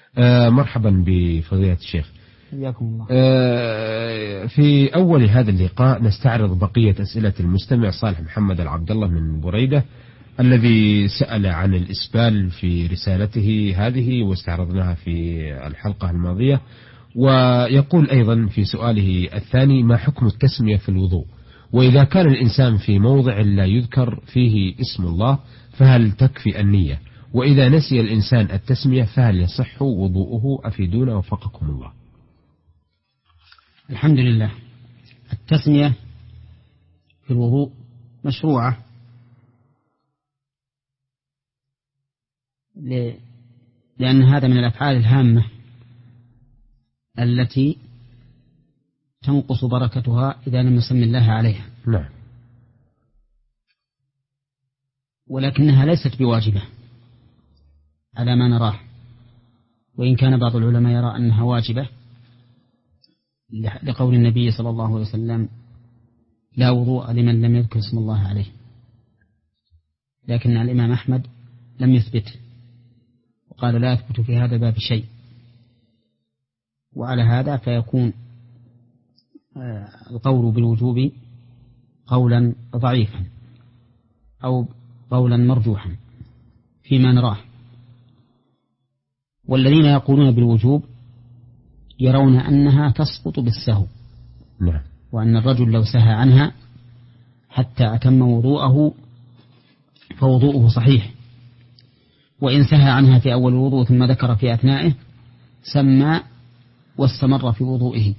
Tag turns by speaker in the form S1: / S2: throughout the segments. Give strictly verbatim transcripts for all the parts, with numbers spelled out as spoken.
S1: آه مرحبا بفضيلة الشيخ.
S2: حياكم الله.
S1: آه في أول هذا اللقاء نستعرض بقية أسئلة المستمع صالح محمد العبد الله من بريدة، الذي سأل عن الإسبال في رسالته هذه واستعرضناها في الحلقة الماضية. ويقول أيضا في سؤاله الثاني: ما حكم التسمية في الوضوء؟ وإذا كان الإنسان في موضع لا يذكر فيه اسم الله فهل تكفي النية؟ وإذا نسي الإنسان التسمية فهل يصح وضوءه؟ أفيدونا وفقكم الله.
S2: الحمد لله. التسمية في الوضوء مشروعة لأن هذا من الأفعال الهامة التي تنقص بركتها إذا لم يسمي الله عليها.
S1: نعم.
S2: ولكنها ليست بواجبة على ما نراه، وإن كان بعض العلماء يرى أنها واجبة لقول النبي صلى الله عليه وسلم: لا وضوء لمن لم يذكر اسم الله عليه. لكن الإمام أحمد لم يثبت وقال: لا يثبت في هذا الباب شيء. وعلى هذا فيكون القول بالوجوب قولا ضعيفا أو قولا مرجوحا فيما نراه. والذين يقولون بالوجوب يرون أنها تسقط بالسهو،
S1: نعم.
S2: وأن الرجل لو سهى عنها حتى أتم وضوءه فوضوءه صحيح، وإن سهى عنها في أول الوضوء ثم ذكر في أثنائه سمى واستمر في وضوئه.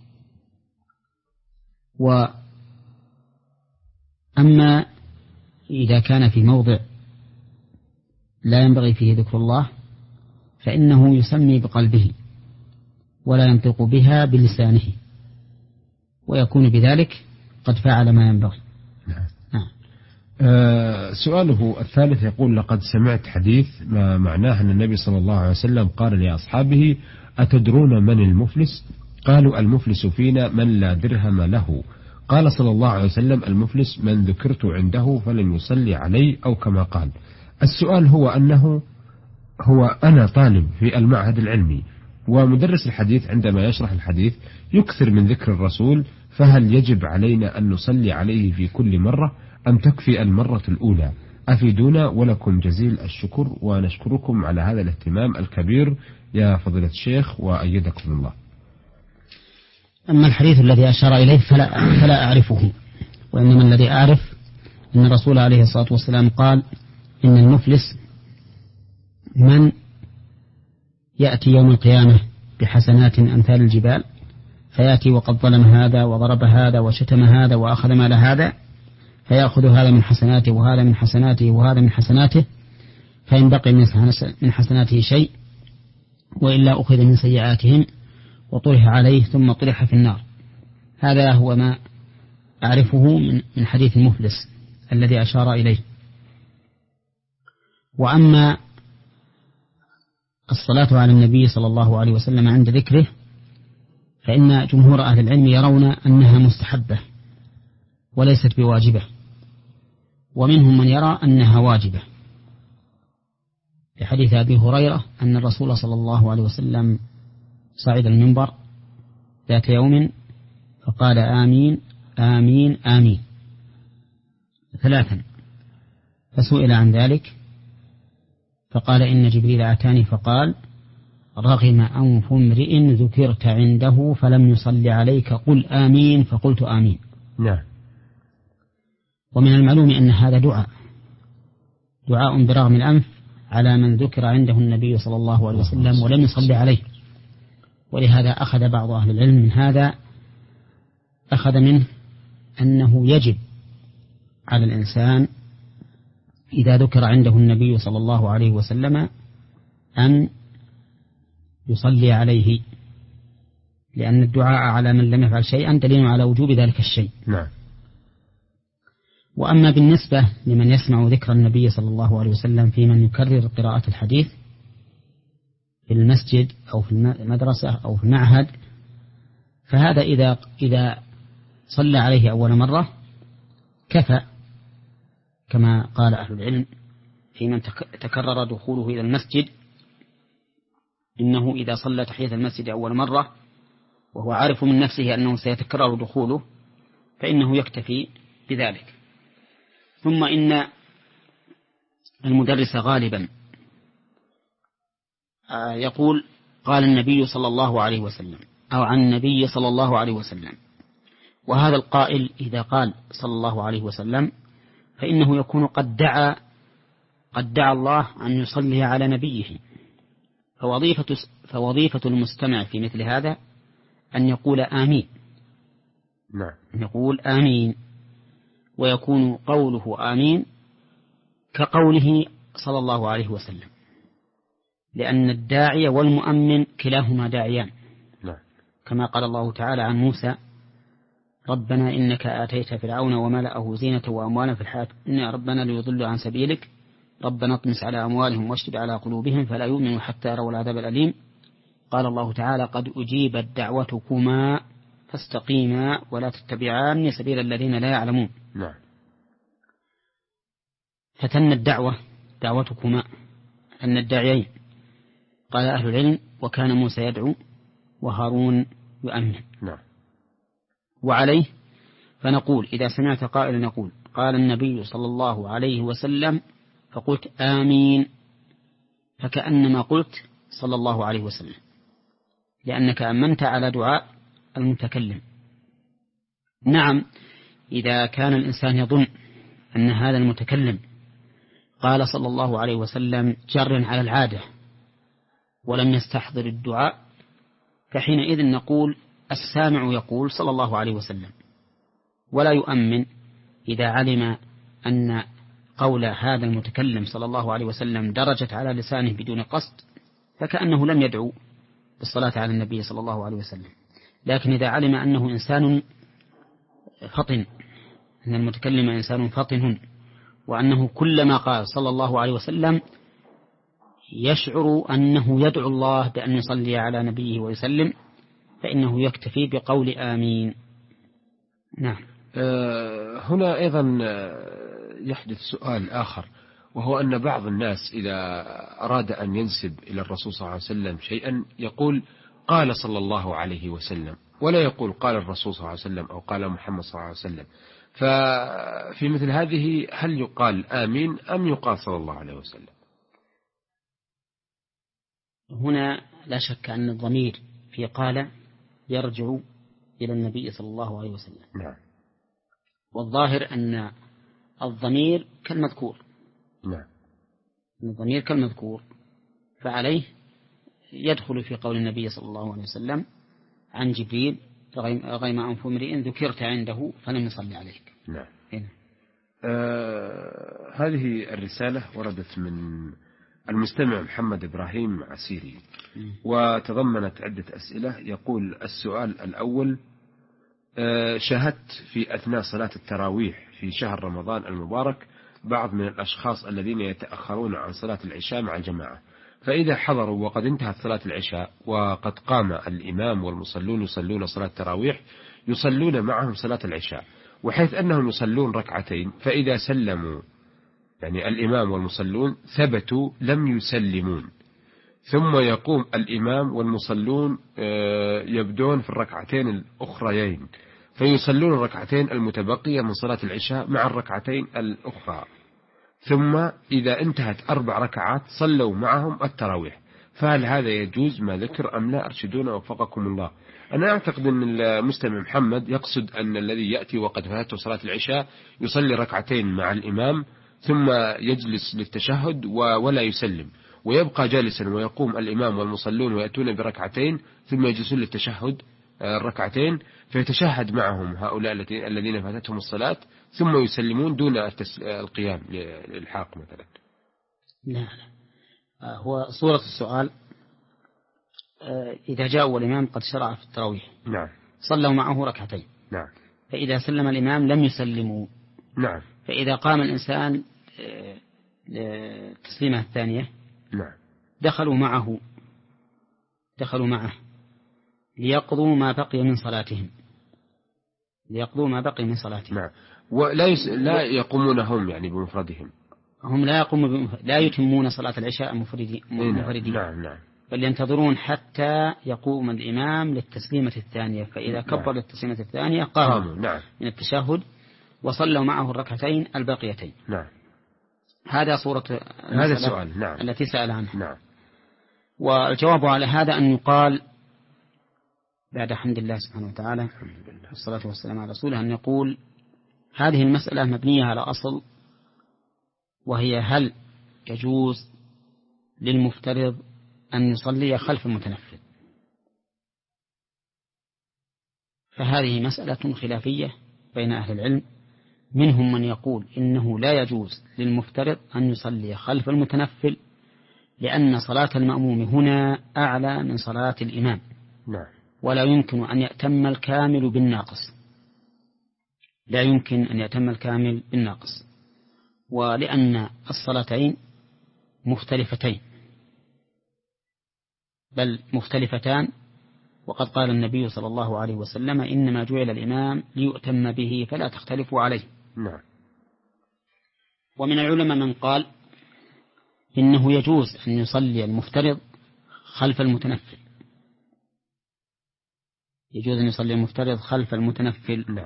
S2: وأما إذا كان في موضع لا ينبغي فيه ذكر الله فإنه يسمي بقلبه ولا ينطق بها بلسانه، ويكون بذلك قد فعل ما ينبغي.
S1: نعم. نعم. آه سؤاله الثالث يقول: لقد سمعت حديث ما معناه أن النبي صلى الله عليه وسلم قال لأصحابه: أتدرون من المفلس؟ قالوا: المفلس فينا من لا درهم له. قال صلى الله عليه وسلم: المفلس من ذكرت عنده فلن يصلي علي، أو كما قال. السؤال هو أنه هو أنا طالب في المعهد العلمي، ومدرس الحديث عندما يشرح الحديث يكثر من ذكر الرسول، فهل يجب علينا أن نصلي عليه في كل مرة أم تكفي المرة الأولى؟ أفيدونا ولكم جزيل الشكر، ونشكركم على هذا الاهتمام الكبير يا فضيلة الشيخ وأيدكم الله.
S2: أما الحديث الذي أشار إليه فلا, فلا أعرفه، وإنما الذي أعرف أن الرسول عليه الصلاة والسلام قال: إن المفلس من يأتي يوم القيامة بحسنات أمثال الجبال، فيأتي وقد ظلم هذا وضرب هذا وشتم هذا وأخذ مال هذا، فيأخذ هذا من حسناته وهذا من حسناته وهذا من حسناته، فإن بقي من حسناته شيء وإلا أخذ من سيئاتهم وطرح عليه ثم طرح في النار. هذا هو ما أعرفه من حديث المفلس الذي أشار إليه. وأما الصلاة على النبي صلى الله عليه وسلم عند ذكره فإن جمهور أهل العلم يرون أنها مستحبة وليست بواجبة، ومنهم من يرى أنها واجبة، في حديث أبي هريرة أن الرسول صلى الله عليه وسلم صعد المنبر ذات يوم فقال: آمين آمين آمين ثلاثا، فسئل عن ذلك فقال: إن جبريل أتاني فقال: رغم أنف امرئ ذكرت عنده فلم يصل عليك قل آمين، فقلت آمين.
S1: نعم.
S2: ومن المعلوم أن هذا دعاء دعاء برغم الأنف على من ذكر عنده النبي صلى الله عليه وسلم ولم يصل عليه. ولهذا أخذ بعض أهل العلم من هذا أخذ منه أنه يجب على الإنسان إذا ذكر عنده النبي صلى الله عليه وسلم أن يصلي عليه، لأن الدعاء على من لم يفعل شيئا دليل على وجوب ذلك الشيء.
S1: نعم.
S2: وأما بالنسبة لمن يسمع ذكر النبي صلى الله عليه وسلم في من يكرر قراءة الحديث في المسجد أو في المدرسة أو في المعهد، فهذا إذا إذا صلى عليه أول مرة كفى، كما قال أهل العلم في من تكرر دخوله إلى المسجد إنه إذا صلى تحية المسجد أول مرة وهو عارف من نفسه أنه سيتكرر دخوله فإنه يكتفي بذلك. ثم إن المدرس غالبا يقول قال النبي صلى الله عليه وسلم أو عن النبي صلى الله عليه وسلم، وهذا القائل إذا قال صلى الله عليه وسلم فإنه يكون قد دعا قد دعا الله أن يصلي على نبيه. فوظيفة, فوظيفة المستمع في مثل هذا أن يقول آمين،
S1: نعم.
S2: يقول آمين، ويكون قوله آمين كقوله صلى الله عليه وسلم، لأن الداعي والمؤمن كلاهما داعيان،
S1: نعم.
S2: كما قال الله تعالى عن موسى ربنا إنك آتيت فرعون وملأه زينة وأموالا في الحياة إن ربنا ليضلوا عن سبيلك ربنا اطمس على أموالهم واشدد على قلوبهم فلا يؤمنوا حتى يروا العذاب الأليم. قال الله تعالى قد أجيبت دعوتكما فاستقيما ولا تتبعان سبيل الذين لا يعلمون.
S1: نعم.
S2: فتن الدعوة دعوتكما أن الداعيين. قال أهل العلم وكان موسى يدعو وهارون يؤمن.
S1: نعم.
S2: وعليه فنقول إذا سمعت قائلا يقول قال النبي صلى الله عليه وسلم فقلت آمين فكأنما قلت صلى الله عليه وسلم، لأنك أمنت على دعاء المتكلم. نعم، إذا كان الإنسان يظن أن هذا المتكلم قال صلى الله عليه وسلم جر على العادة ولم يستحضر الدعاء فحينئذ نقول السامع يقول صلى الله عليه وسلم، ولا يؤمن إذا علم أن قول هذا المتكلم صلى الله عليه وسلم درجت على لسانه بدون قصد فكأنه لم يدعو بالصلاة على النبي صلى الله عليه وسلم. لكن إذا علم أنه إنسان فطن، أن المتكلم إنسان فطن، وأنه كلما قال صلى الله عليه وسلم يشعر أنه يدعو الله بأن يصلي على نبيه ويسلم فإنه يكتفي بقول آمين. نعم.
S1: أه هنا أيضا يحدث سؤال آخر، وهو أن بعض الناس إذا أراد أن ينسب إلى الرسول صلى الله عليه وسلم شيئا يقول قال صلى الله عليه وسلم، ولا يقول قال الرسول صلى الله عليه وسلم أو قال محمد صلى الله عليه وسلم. ففي مثل هذه هل يقال آمين أم يقال صلى الله عليه وسلم؟
S2: هنا لا شك أن الضمير في قال يرجع إلى النبي صلى الله عليه وسلم.
S1: نعم.
S2: والظاهر أن الضمير كالمذكور.
S1: نعم.
S2: الضمير كالمذكور، فعليه يدخل في قول النبي صلى الله عليه وسلم عن جبريل غيم أنف امرئ ذكرت عنده فلم يصلي عليك.
S1: نعم. آه هذه الرسالة وردت من المستمع محمد إبراهيم عسيري، وتضمنت عدة أسئلة. يقول السؤال الأول: آه شاهدت في أثناء صلاة التراويح في شهر رمضان المبارك بعض من الأشخاص الذين يتأخرون عن صلاة العشاء مع الجماعة، فإذا حضروا وقد انتهت صلاة العشاء وقد قام الإمام والمصلون يصلون صلاة التراويح يصلون معهم صلاة العشاء، وحيث أنهم يصلون ركعتين، فإذا سلموا يعني الإمام والمصلون ثبتوا لم يسلمون، ثم يقوم الإمام والمصلون يبدون في الركعتين الأخريين فيصلون الركعتين المتبقية من صلاة العشاء مع الركعتين الأخرى، ثم إذا انتهت أربع ركعات صلوا معهم التراويح، فهل هذا يجوز ما ذكر أم لا؟ أرشدونا وفقكم الله. أنا أعتقد أن المستمع محمد يقصد أن الذي يأتي وقد فاتته صلاة العشاء يصلي ركعتين مع الإمام ثم يجلس للتشهد ولا يسلم، ويبقى جالسا ويقوم الإمام والمصلون ويأتون بركعتين ثم يجلسون للتشهد الركعتين فيتشهد معهم هؤلاء الذين فاتتهم الصلاة ثم يسلمون دون القيام للحاق مثلا.
S2: لا لا، هو صورة السؤال إذا جاء والإمام قد شرع في التراويح،
S1: نعم،
S2: صلوا معه ركعتين،
S1: نعم،
S2: فإذا سلم الإمام لم يسلموا،
S1: نعم،
S2: فإذا قام الإنسان تسليمة الثانية،
S1: نعم،
S2: دخلوا معه دخلوا معه ليقضوا ما بقي من صلاتهم ليقضوا ما بقي من صلاتهم
S1: نعم، ولا يس... لا يقومون هم يعني بمفردهم،
S2: هم لا يقومون بمفرد... لا يتمون صلاة العشاء مفردين.
S1: نعم نعم, نعم.
S2: بل ينتظرون حتى يقوم الإمام للتسليمة الثانية، فإذا كبر للتسليمة الثانية قاموا
S1: نعم.
S2: من التشهد وصلوا معه الركعتين الباقيتين.
S1: نعم.
S2: هذا صورة
S1: هذا السؤال. نعم.
S2: التي سأل عنها.
S1: نعم.
S2: والجواب على هذا أن يقال بعد حمد الله سبحانه وتعالى والصلاة والسلام على رسوله أن يقول هذه المسألة مبنية على أصل، وهي هل يجوز للمفترض أن يصلي خلف المتنفل؟ فهذه مسألة خلافية بين أهل العلم، منهم من يقول إنه لا يجوز للمفترض أن يصلي خلف المتنفل لأن صلاة المأموم هنا أعلى من صلاة الإمام.
S1: نعم.
S2: ولا يمكن أن يأتم الكامل بالناقص، لا يمكن أن يأتم الكامل بالناقص، ولأن الصلاتين مختلفتين، بل مختلفتان. وقد قال النبي صلى الله عليه وسلم إنما جعل الإمام ليؤتم به فلا تختلفوا عليه.
S1: نعم.
S2: ومن العلماء من قال إنه يجوز أن يصلي المفترض خلف المتنفل، يجوز أن يصلي المفترض خلف المتنفل.
S1: نعم.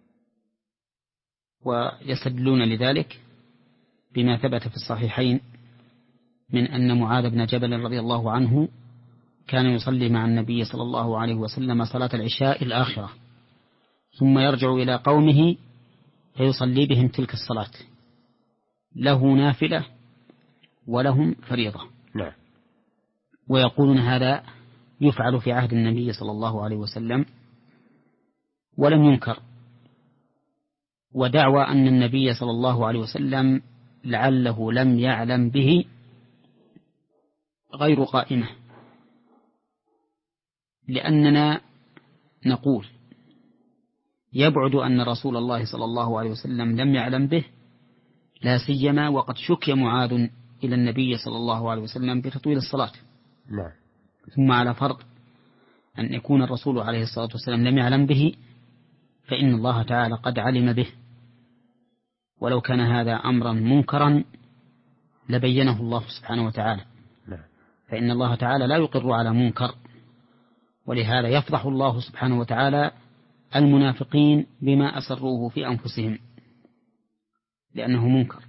S2: ويستدلون لذلك بما ثبت في الصحيحين من أن معاذ بن جبل رضي الله عنه كان يصلي مع النبي صلى الله عليه وسلم صلاة العشاء الآخرة، ثم يرجع إلى قومه فيصلي بهم تلك الصلاة، له نافلة ولهم فريضة.
S1: نعم.
S2: ويقولون هذا يفعل في عهد النبي صلى الله عليه وسلم ولم ينكر، ودعوى أن النبي صلى الله عليه وسلم لعله لم يعلم به غير قائمة، لأننا نقول يبعد أن رسول الله صلى الله عليه وسلم لم يعلم به، لا سيما وقد شكي معاذ إلى النبي صلى الله عليه وسلم بتطويل الصلاة.
S1: نعم.
S2: ثم على فرض أن يكون الرسول عليه الصلاة والسلام لم يعلم به، فإن الله تعالى قد علم به، ولو كان هذا أمرا منكرا لبينه الله سبحانه وتعالى.
S1: نعم.
S2: فإن الله تعالى لا يقر على منكر، ولهذا يفضح الله سبحانه وتعالى المنافقين بما أسروه في أنفسهم لأنه منكر.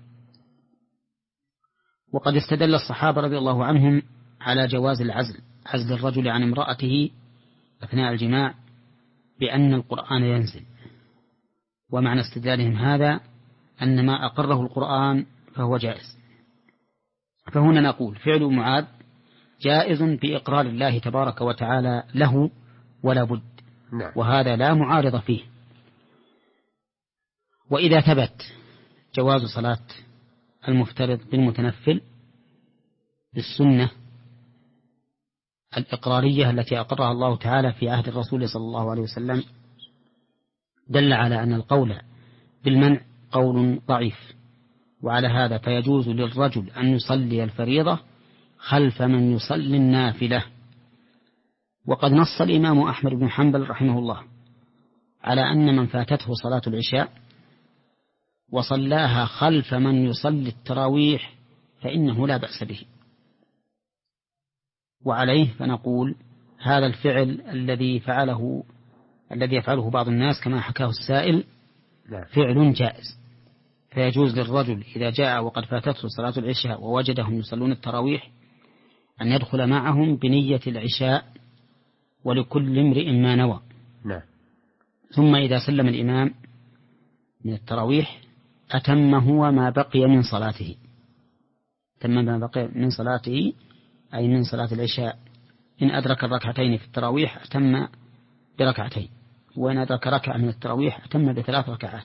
S2: وقد استدل الصحابة رضي الله عنهم على جواز العزل، عزل الرجل عن امرأته أثناء الجماع، بأن القرآن ينزل، ومعنى استدلالهم هذا أن ما أقره القرآن فهو جائز. فهنا نقول فعل معاذ جائز بإقرار الله تبارك وتعالى له ولا بد.
S1: نعم.
S2: وهذا لا معارض فيه. وإذا ثبت جواز صلاة المفترض بالمتنفل بالسنة الإقرارية التي أقرها الله تعالى في عهد الرسول صلى الله عليه وسلم، دل على أن القول بالمنع قول ضعيف، وعلى هذا فيجوز للرجل أن يصلي الفريضة خلف من يصلي النافلة. وقد نص الإمام أحمد بن حنبل رحمه الله على أن من فاتته صلاة العشاء وصلاها خلف من يصلي التراويح فإنه لا بأس به. وعليه فنقول هذا الفعل الذي فعله الذي يفعله بعض الناس كما حكاه السائل فعل جائز، فيجوز للرجل إذا جاء وقد فاتته صلاة العشاء ووجدهم يصلون التراويح أن يدخل معهم بنية العشاء، ولكل امرئ ما نوى.
S1: نعم.
S2: ثم إذا سلم الإمام من التراويح أتم هو ما بقي من صلاته، تم ما بقي من صلاته أي من صلاة العشاء. إن أدرك الركعتين في التراويح أتم بركعتين، وإن أدرك ركعة من التراويح أتم بثلاث ركعات،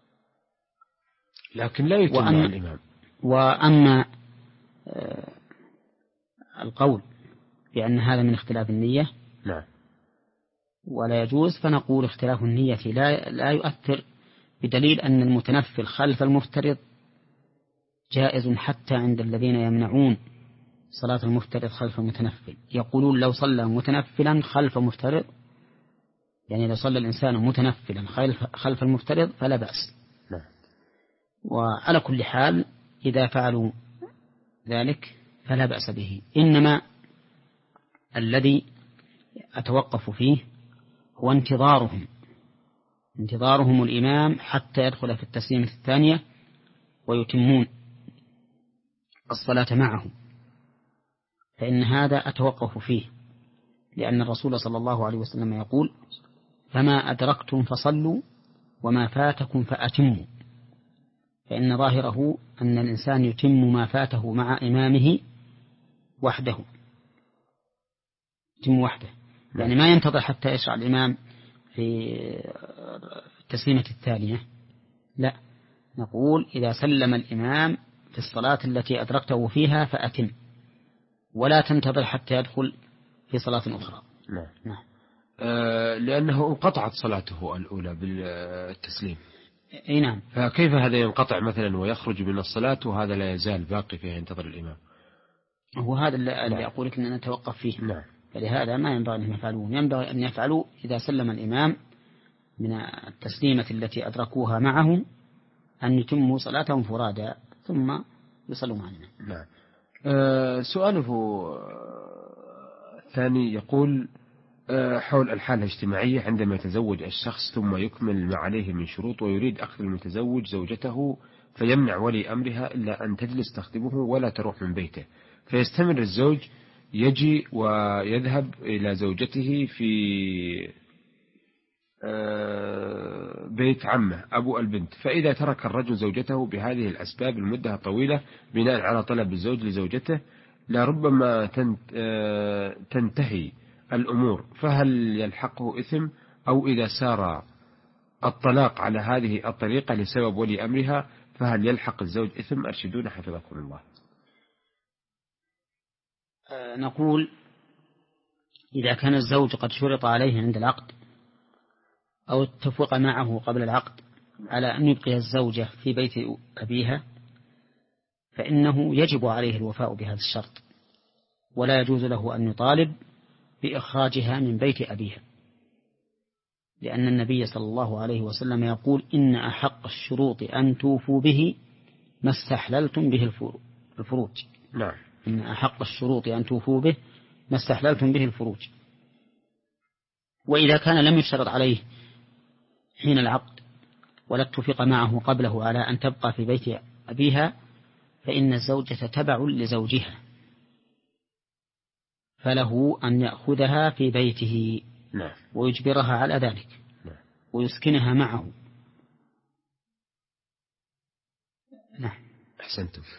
S1: لكن لا يتم
S2: وأما,
S1: الإمام.
S2: وأما آه القول بأن هذا من اختلاف النية
S1: نعم.
S2: ولا يجوز، فنقول اختلاف النية لا, لا يؤثر، بدليل أن المتنفل خلف المفترض جائز حتى عند الذين يمنعون صلاة المفترض خلف المتنفل، يقولون لو صلى متنفلا خلف مفترض، يعني لو صلى الإنسان متنفلا خلف المفترض فلا بأس.
S1: نعم.
S2: وعلى كل حال إذا فعلوا ذلك فلا بأس به، إنما الذي أتوقف فيه هو انتظارهم انتظارهم الإمام حتى يدخل في التسليمة الثانية ويتمون الصلاة معه، فإن هذا أتوقف فيه، لأن الرسول صلى الله عليه وسلم يقول: فما أدركتم فصلوا وما فاتكم فأتموا، فإن ظاهره أن الإنسان يتم ما فاته مع إمامه وحده يتم وحده، يعني ما ينتظر حتى يشرع الإمام في التسليمة الثانية، لا، نقول إذا سلم الإمام في الصلاة التي أدركته فيها فأتم، ولا تنتظر حتى يدخل في صلاة أخرى.
S1: نعم. نعم. آه لأنه انقطعت صلاته الأولى بالتسليم.
S2: أي نعم.
S1: فكيف هذا ينقطع مثلا ويخرج من الصلاة وهذا لا يزال باقي فيه ينتظر الإمام؟
S2: هو هذا اللي أقول لك أننا نتوقف فيه.
S1: نعم.
S2: فلهذا ما ينبغي أن يفعلون، ينبغي أن يفعلوا إذا سلم الإمام من التسليمة التي أدركوها معه أن يتموا صلاتهم فرادا ثم يصلوا معنا.
S1: نعم. أه سؤاله الثاني يقول أه حول الحالة الاجتماعية عندما يتزوج الشخص ثم يكمل ما عليه من شروط ويريد أخذ المتزوج زوجته فيمنع ولي أمرها إلا أن تجلس تخطبه ولا تروح من بيته، فيستمر الزوج يجي ويذهب إلى زوجته في بيت عمه أبو البنت، فإذا ترك الرجل زوجته بهذه الأسباب المدة طويلة بناء على طلب الزوج لزوجته لربما تنتهي الأمور، فهل يلحقه إثم؟ أو إذا سار الطلاق على هذه الطريقة لسبب ولي أمرها فهل يلحق الزوج إثم؟ أرشدون حفظكم الله.
S2: نقول إذا كان الزوج قد شرط عليه عند العقد أو اتفق معه قبل العقد على أن يبقي الزوجة في بيت أبيها فإنه يجب عليه الوفاء بهذا الشرط، ولا يجوز له أن يطالب بإخراجها من بيت أبيها، لأن النبي صلى الله عليه وسلم يقول: إن أحق الشروط أن توفوا به ما استحللتم به الفروج.
S1: نعم.
S2: إن أحق الشروط أن توفوا به ما استحللتم به الفروج. وإذا كان لم يشترط عليه حين العقد ولا اتفق معه قبله على أن تبقى في بيت أبيها فإن الزوجة تبع لزوجها، فله أن يأخذها في بيته.
S1: نعم.
S2: ويجبرها على ذلك.
S1: نعم.
S2: ويسكنها معه. نعم.
S1: أحسنتم.